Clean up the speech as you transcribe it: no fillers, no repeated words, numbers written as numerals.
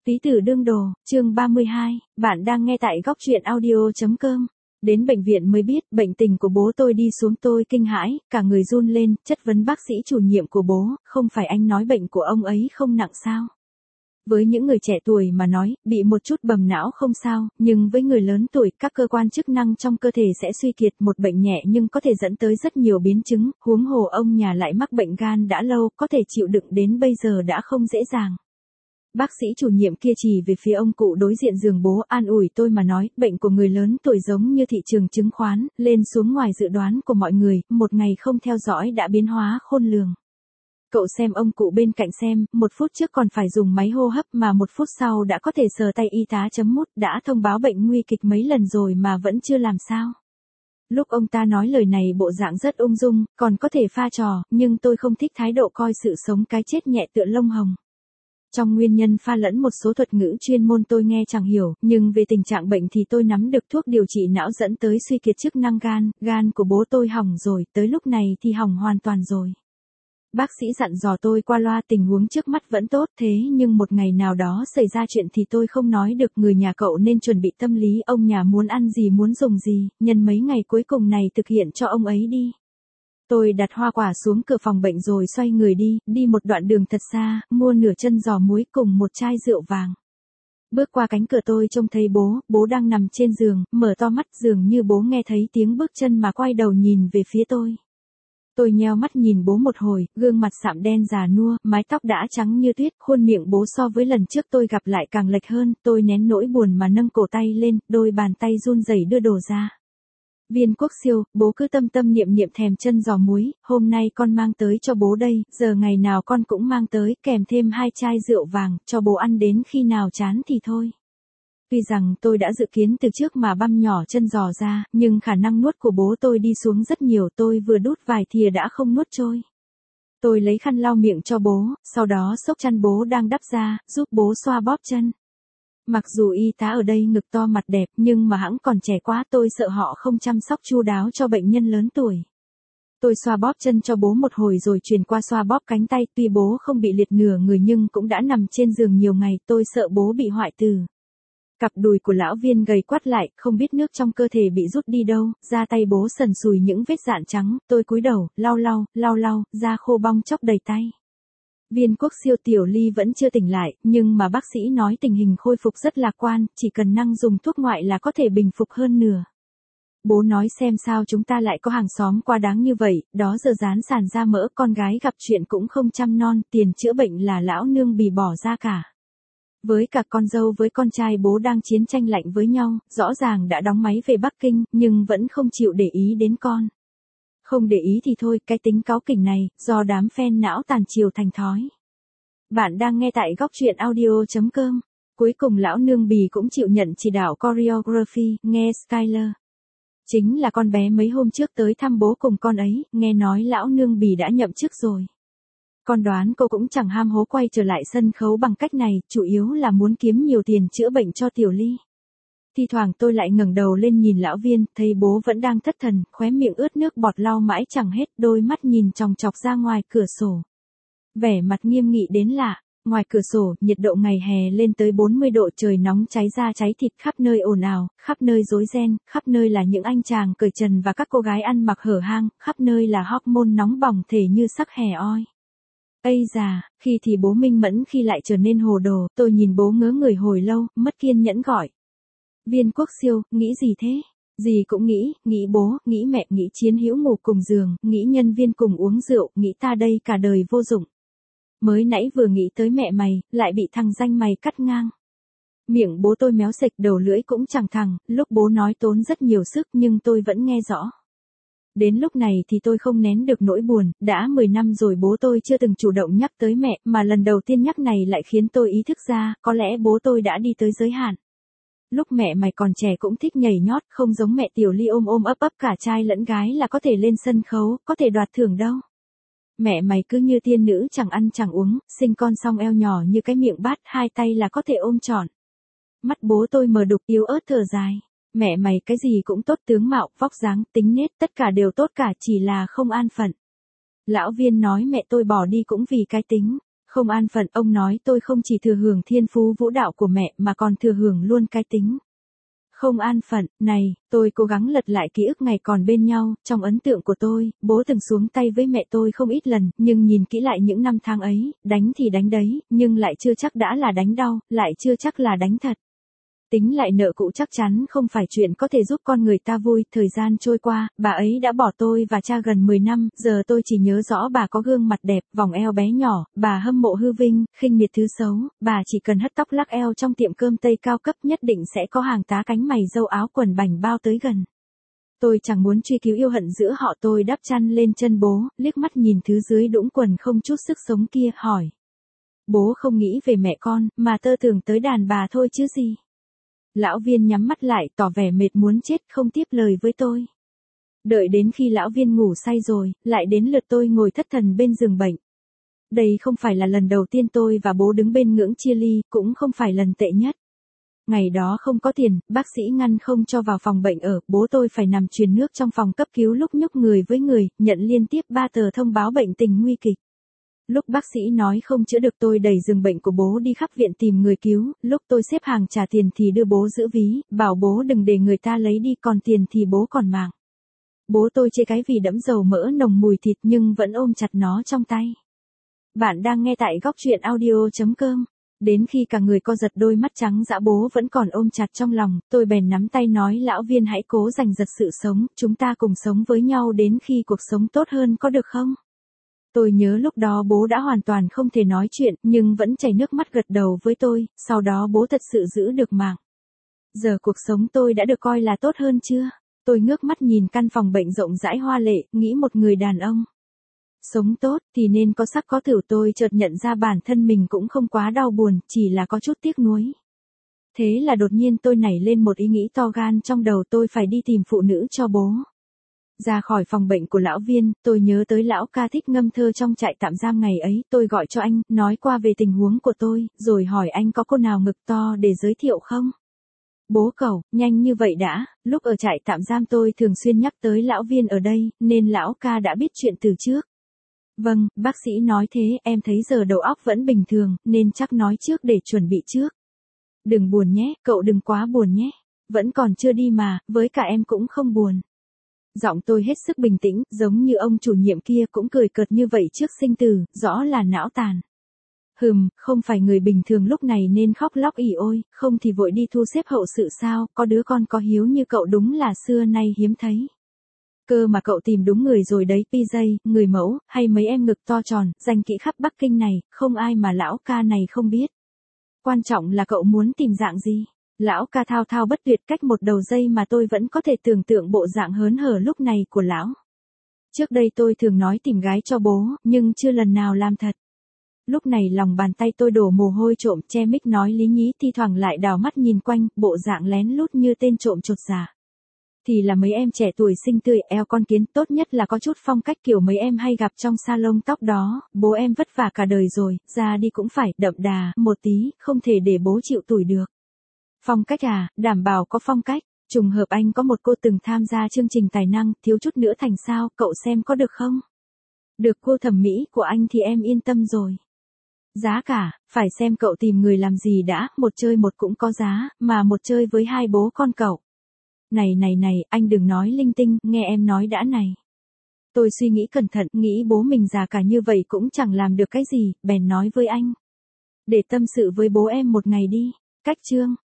Tí tử đương đồ, chương 32, bạn đang nghe tại góc truyện audio.com. Đến bệnh viện mới biết bệnh tình của bố tôi đi xuống, tôi kinh hãi, cả người run lên, chất vấn bác sĩ chủ nhiệm của bố, không phải anh nói bệnh của ông ấy không nặng sao? Với những người trẻ tuổi mà nói, bị một chút bầm não không sao, nhưng với người lớn tuổi, các cơ quan chức năng trong cơ thể sẽ suy kiệt, một bệnh nhẹ nhưng có thể dẫn tới rất nhiều biến chứng, huống hồ ông nhà lại mắc bệnh gan đã lâu, có thể chịu đựng đến bây giờ đã không dễ dàng. Bác sĩ chủ nhiệm kia chỉ về phía ông cụ đối diện giường bố, an ủi tôi mà nói, bệnh của người lớn tuổi giống như thị trường chứng khoán, lên xuống ngoài dự đoán của mọi người, một ngày không theo dõi đã biến hóa khôn lường. Cậu xem ông cụ bên cạnh xem, 1 phút trước còn phải dùng máy hô hấp mà 1 phút sau đã có thể sờ tay y tá chấm mút, đã thông báo bệnh nguy kịch mấy lần rồi mà vẫn chưa làm sao. Lúc ông ta nói lời này bộ dạng rất ung dung, còn có thể pha trò, nhưng tôi không thích thái độ coi sự sống cái chết nhẹ tựa lông hồng. Trong nguyên nhân pha lẫn một số thuật ngữ chuyên môn tôi nghe chẳng hiểu, nhưng về tình trạng bệnh thì tôi nắm được thuốc điều trị não dẫn tới suy kiệt chức năng gan của bố tôi hỏng rồi, tới lúc này thì hỏng hoàn toàn rồi. Bác sĩ dặn dò tôi qua loa tình huống trước mắt vẫn tốt, thế nhưng một ngày nào đó xảy ra chuyện thì tôi không nói được, người nhà cậu nên chuẩn bị tâm lý, ông nhà muốn ăn gì muốn dùng gì, nhân mấy ngày cuối cùng này thực hiện cho ông ấy đi. Tôi đặt hoa quả xuống cửa phòng bệnh rồi xoay người đi một đoạn đường thật xa, mua nửa chân giò muối cùng một chai rượu vàng. Bước qua cánh cửa tôi trông thấy bố đang nằm trên giường, mở to mắt dường như bố nghe thấy tiếng bước chân mà quay đầu nhìn về phía tôi. Tôi nheo mắt nhìn bố một hồi, gương mặt sạm đen già nua, mái tóc đã trắng như tuyết, khuôn miệng bố so với lần trước tôi gặp lại càng lệch hơn, tôi nén nỗi buồn mà nâng cổ tay lên, đôi bàn tay run rẩy đưa đồ ra. Viên Quốc Siêu, bố cứ tâm niệm thèm chân giò muối, hôm nay con mang tới cho bố đây, giờ ngày nào con cũng mang tới, kèm thêm 2 chai rượu vàng, cho bố ăn đến khi nào chán thì thôi. Tuy rằng tôi đã dự kiến từ trước mà băm nhỏ chân giò ra, nhưng khả năng nuốt của bố tôi đi xuống rất nhiều, tôi vừa đút vài thìa đã không nuốt trôi. Tôi lấy khăn lau miệng cho bố, sau đó xốc chăn bố đang đắp ra, giúp bố xoa bóp chân. Mặc dù y tá ở đây ngực to mặt đẹp nhưng mà hẵng còn trẻ quá, tôi sợ họ không chăm sóc chu đáo cho bệnh nhân lớn tuổi. Tôi xoa bóp chân cho bố một hồi rồi chuyển qua xoa bóp cánh tay, tuy bố không bị liệt nửa người nhưng cũng đã nằm trên giường nhiều ngày, tôi sợ bố bị hoại tử. Cặp đùi của lão Viên gầy quắt lại, không biết nước trong cơ thể bị rút đi đâu, da tay bố sần sùi những vết dạn trắng, tôi cúi đầu, lau, da khô bong chóc đầy tay. Viên Quốc Siêu, Tiểu Ly vẫn chưa tỉnh lại, nhưng mà bác sĩ nói tình hình khôi phục rất lạc quan, chỉ cần năng dùng thuốc ngoại là có thể bình phục hơn nửa. Bố nói xem sao chúng ta lại có hàng xóm quá đáng như vậy, đó giờ dán sàn da mỡ, con gái gặp chuyện cũng không chăm non, tiền chữa bệnh là lão nương bì bỏ ra cả. Với cả con dâu với con trai bố đang chiến tranh lạnh với nhau, rõ ràng đã đóng máy về Bắc Kinh, nhưng vẫn không chịu để ý đến con. Không để ý thì thôi, cái tính cáu kỉnh này, do đám fan não tàn chiều thành thói. Bạn đang nghe tại góc truyện audio.com. Cuối cùng lão nương bì cũng chịu nhận chỉ đạo choreography, nghe Skyler. Chính là con bé mấy hôm trước tới thăm bố cùng con ấy, nghe nói lão nương bì đã nhậm chức rồi. Con đoán cô cũng chẳng ham hố quay trở lại sân khấu bằng cách này, chủ yếu là muốn kiếm nhiều tiền chữa bệnh cho Tiểu Ly. Thi thoảng tôi lại ngẩng đầu lên nhìn lão Viên, thấy bố vẫn đang thất thần, khóe miệng ướt nước bọt lau mãi chẳng hết, đôi mắt nhìn chòng chọc ra ngoài cửa sổ. Vẻ mặt nghiêm nghị đến lạ, ngoài cửa sổ, nhiệt độ ngày hè lên tới 40 độ, trời nóng cháy da cháy thịt, khắp nơi ồn ào, khắp nơi rối ren, khắp nơi là những anh chàng cởi trần và các cô gái ăn mặc hở hang, khắp nơi là hormone nóng bỏng thể như sắc hè oi. Ây già, khi thì bố minh mẫn khi lại trở nên hồ đồ, tôi nhìn bố ngớ người hồi lâu, mất kiên nhẫn gọi. Viên Quốc Siêu, nghĩ gì thế? Gì cũng nghĩ bố, nghĩ mẹ, nghĩ chiến hữu ngủ cùng giường, nghĩ nhân viên cùng uống rượu, nghĩ ta đây cả đời vô dụng. Mới nãy vừa nghĩ tới mẹ mày, lại bị thằng danh mày cắt ngang. Miệng bố tôi méo sệch, đầu lưỡi cũng chẳng thẳng, lúc bố nói tốn rất nhiều sức nhưng tôi vẫn nghe rõ. Đến lúc này thì tôi không nén được nỗi buồn, đã 10 năm rồi bố tôi chưa từng chủ động nhắc tới mẹ, mà lần đầu tiên nhắc này lại khiến tôi ý thức ra, có lẽ bố tôi đã đi tới giới hạn. Lúc mẹ mày còn trẻ cũng thích nhảy nhót, không giống mẹ Tiểu Ly ôm ấp cả trai lẫn gái là có thể lên sân khấu, có thể đoạt thưởng đâu. Mẹ mày cứ như tiên nữ chẳng ăn chẳng uống, sinh con xong eo nhỏ như cái miệng bát, 2 tay là có thể ôm trọn. Mắt bố tôi mờ đục yếu ớt thở dài. Mẹ mày cái gì cũng tốt, tướng mạo, vóc dáng, tính nết, tất cả đều tốt cả, chỉ là không an phận. Lão Viên nói mẹ tôi bỏ đi cũng vì cái tính. Không an phận, ông nói tôi không chỉ thừa hưởng thiên phú vũ đạo của mẹ mà còn thừa hưởng luôn cái tính. Không an phận, này, tôi cố gắng lật lại ký ức ngày còn bên nhau, trong ấn tượng của tôi, bố từng xuống tay với mẹ tôi không ít lần, nhưng nhìn kỹ lại những năm tháng ấy, đánh thì đánh đấy, nhưng lại chưa chắc đã là đánh đau, lại chưa chắc là đánh thật. Tính lại nợ cũ chắc chắn không phải chuyện có thể giúp con người ta vui, thời gian trôi qua, bà ấy đã bỏ tôi và cha gần 10 năm, giờ tôi chỉ nhớ rõ bà có gương mặt đẹp, vòng eo bé nhỏ, bà hâm mộ hư vinh, khinh miệt thứ xấu, bà chỉ cần hất tóc lắc eo trong tiệm cơm Tây cao cấp nhất định sẽ có hàng tá cánh mày râu áo quần bảnh bao tới gần. Tôi chẳng muốn truy cứu yêu hận giữa họ, tôi đắp chăn lên chân bố, liếc mắt nhìn thứ dưới đũng quần không chút sức sống kia, hỏi. Bố không nghĩ về mẹ con, mà tơ tưởng tới đàn bà thôi chứ gì. Lão Viên nhắm mắt lại, tỏ vẻ mệt muốn chết, không tiếp lời với tôi. Đợi đến khi lão Viên ngủ say rồi, lại đến lượt tôi ngồi thất thần bên giường bệnh. Đây không phải là lần đầu tiên tôi và bố đứng bên ngưỡng chia ly, cũng không phải lần tệ nhất. Ngày đó không có tiền, bác sĩ ngăn không cho vào phòng bệnh ở, bố tôi phải nằm truyền nước trong phòng cấp cứu lúc nhúc người với người, nhận liên tiếp 3 tờ thông báo bệnh tình nguy kịch. Lúc bác sĩ nói không chữa được tôi đẩy giường bệnh của bố đi khắp viện tìm người cứu, lúc tôi xếp hàng trả tiền thì đưa bố giữ ví, bảo bố đừng để người ta lấy đi, còn tiền thì bố còn mạng. Bố tôi chê cái vì đẫm dầu mỡ nồng mùi thịt nhưng vẫn ôm chặt nó trong tay. Bạn đang nghe tại góc truyện audio.com. Đến khi cả người co giật, đôi mắt trắng dã bố vẫn còn ôm chặt trong lòng, tôi bèn nắm tay nói lão Viên hãy cố giành giật sự sống, chúng ta cùng sống với nhau đến khi cuộc sống tốt hơn có được không? Tôi nhớ lúc đó bố đã hoàn toàn không thể nói chuyện, nhưng vẫn chảy nước mắt gật đầu với tôi, sau đó bố thật sự giữ được mạng. Giờ cuộc sống tôi đã được coi là tốt hơn chưa? Tôi ngước mắt nhìn căn phòng bệnh rộng rãi hoa lệ, nghĩ một người đàn ông sống tốt thì nên có sắc có thửu, tôi chợt nhận ra bản thân mình cũng không quá đau buồn, chỉ là có chút tiếc nuối. Thế là đột nhiên tôi nảy lên một ý nghĩ to gan trong đầu, tôi phải đi tìm phụ nữ cho bố. Ra khỏi phòng bệnh của lão Viên, tôi nhớ tới lão ca thích ngâm thơ trong trại tạm giam ngày ấy, tôi gọi cho anh, nói qua về tình huống của tôi, rồi hỏi anh có cô nào ngực to để giới thiệu không? Bố cậu, nhanh như vậy đã, lúc ở trại tạm giam tôi thường xuyên nhắc tới lão Viên ở đây, nên lão ca đã biết chuyện từ trước. Vâng, bác sĩ nói thế, em thấy giờ đầu óc vẫn bình thường, nên chắc nói trước để chuẩn bị trước. Đừng buồn nhé, cậu đừng quá buồn nhé. Vẫn còn chưa đi mà, với cả em cũng không buồn. Giọng tôi hết sức bình tĩnh, giống như ông chủ nhiệm kia cũng cười cợt như vậy trước sinh tử, rõ là não tàn. Không phải người bình thường lúc này nên khóc lóc ỉ ôi, không thì vội đi thu xếp hậu sự sao, có đứa con có hiếu như cậu đúng là xưa nay hiếm thấy. Cơ mà cậu tìm đúng người rồi đấy, PJ, người mẫu, hay mấy em ngực to tròn, danh kỹ khắp Bắc Kinh này, không ai mà lão ca này không biết. Quan trọng là cậu muốn tìm dạng gì? Lão ca thao thao bất tuyệt, cách một đầu dây mà tôi vẫn có thể tưởng tượng bộ dạng hớn hở lúc này của lão. Trước đây tôi thường nói tìm gái cho bố, nhưng chưa lần nào làm thật. Lúc này lòng bàn tay tôi đổ mồ hôi trộm, che mic nói lý nhí, thi thoảng lại đảo mắt nhìn quanh, bộ dạng lén lút như tên trộm chột dạ. Thì là mấy em trẻ tuổi xinh tươi, eo con kiến, tốt nhất là có chút phong cách kiểu mấy em hay gặp trong salon tóc đó, bố em vất vả cả đời rồi, ra đi cũng phải đậm đà một tí, không thể để bố chịu tủi được. Phong cách à, đảm bảo có phong cách, trùng hợp anh có một cô từng tham gia chương trình tài năng, thiếu chút nữa thành sao, cậu xem có được không? Được, cô thẩm mỹ của anh thì em yên tâm rồi. Giá cả, phải xem cậu tìm người làm gì đã, một chơi một cũng có giá, mà một chơi với hai bố con cậu. Này, anh đừng nói linh tinh, nghe em nói đã này. Tôi suy nghĩ cẩn thận, nghĩ bố mình già cả như vậy cũng chẳng làm được cái gì, bèn nói với anh. Để tâm sự với bố em một ngày đi. Cách chương